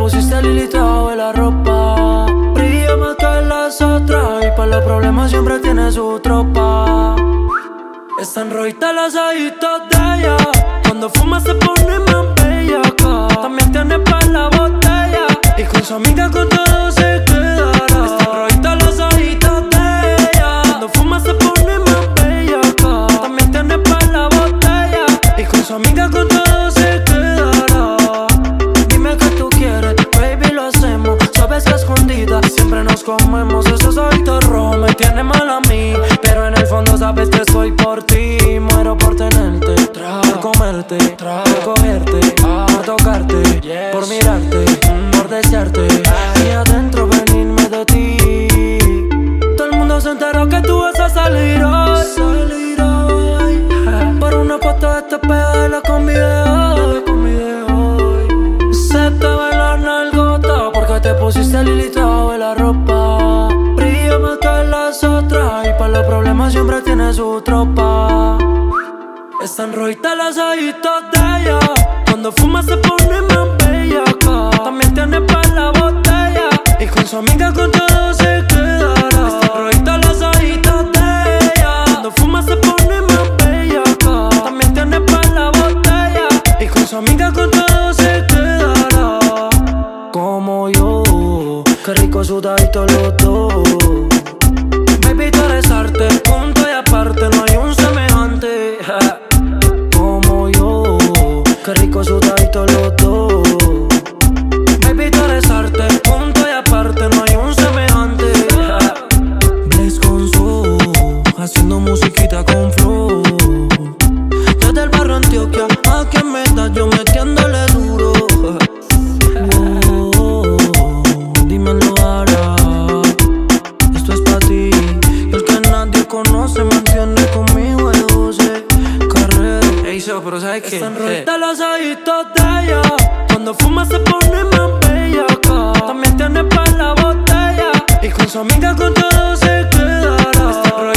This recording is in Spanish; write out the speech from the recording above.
pusiste Lilita de la ropa. Brilla más que las otras y para los problemas siempre tiene su tropa. Están rojitas las ojitos de ella. Cuando fuma se pone más bellaca. También tiene pa' la botella y con su amiga con todo se quedará. Están rojitas las ojitos de ella. Cuando fuma se pone más bellaca. También tiene pa' la botella y con su amiga con todo se quedará. Dime qué tú quieres, baby, lo hacemos. Sabes que escondida siempre nos comemos. Esos ojitos rojos me tienen mal a mí, pero en el fondo sabes que estoy por ti. Muero por tenerte, por comerte, por cogerte, por tocarte, por mirarte, por desearte y adentro venirme de ti. Todo el mundo se enteró que tú vas a salir hoy, por una foto de este pedo de la combi de hoy. Se te ve la nalgota porque te pusiste Lilita de la ropa. Brilla más que las otras y para los problemas siempre tiene su tropa. Están rojitas las ojitos de ella. Cuando fuma se pone más bellaca. También tiene pa' la botella y con su amiga con todo se quedará. Están rojitas las ojitos de ella. Cuando fuma se pone más bellaca. También tiene pa' la botella y con su amiga con todo se quedará. Como yo, qué rico sudadito los dos. Baby, tú eres arte, punto y aparte, no hay un semejante. Como yo, qué rico sudadito los dos. Baby, tú eres arte, punto y aparte, no hay un semejante. Blaze con su, haciendo musiquita con flow. Desde el barrio Antioquia, aquí en Medallo, metiéndole duro. Dímelo ahora, esto es pa' ti. Y el que nadie conoce mantiene conmigo el José Carrera. Ey, so, pero ¿sabes qué? Están rojitas los ojitos de ella. Cuando fuma se pone más bellaca. También tiene pa' la botella y con su amiga con todo se quedará.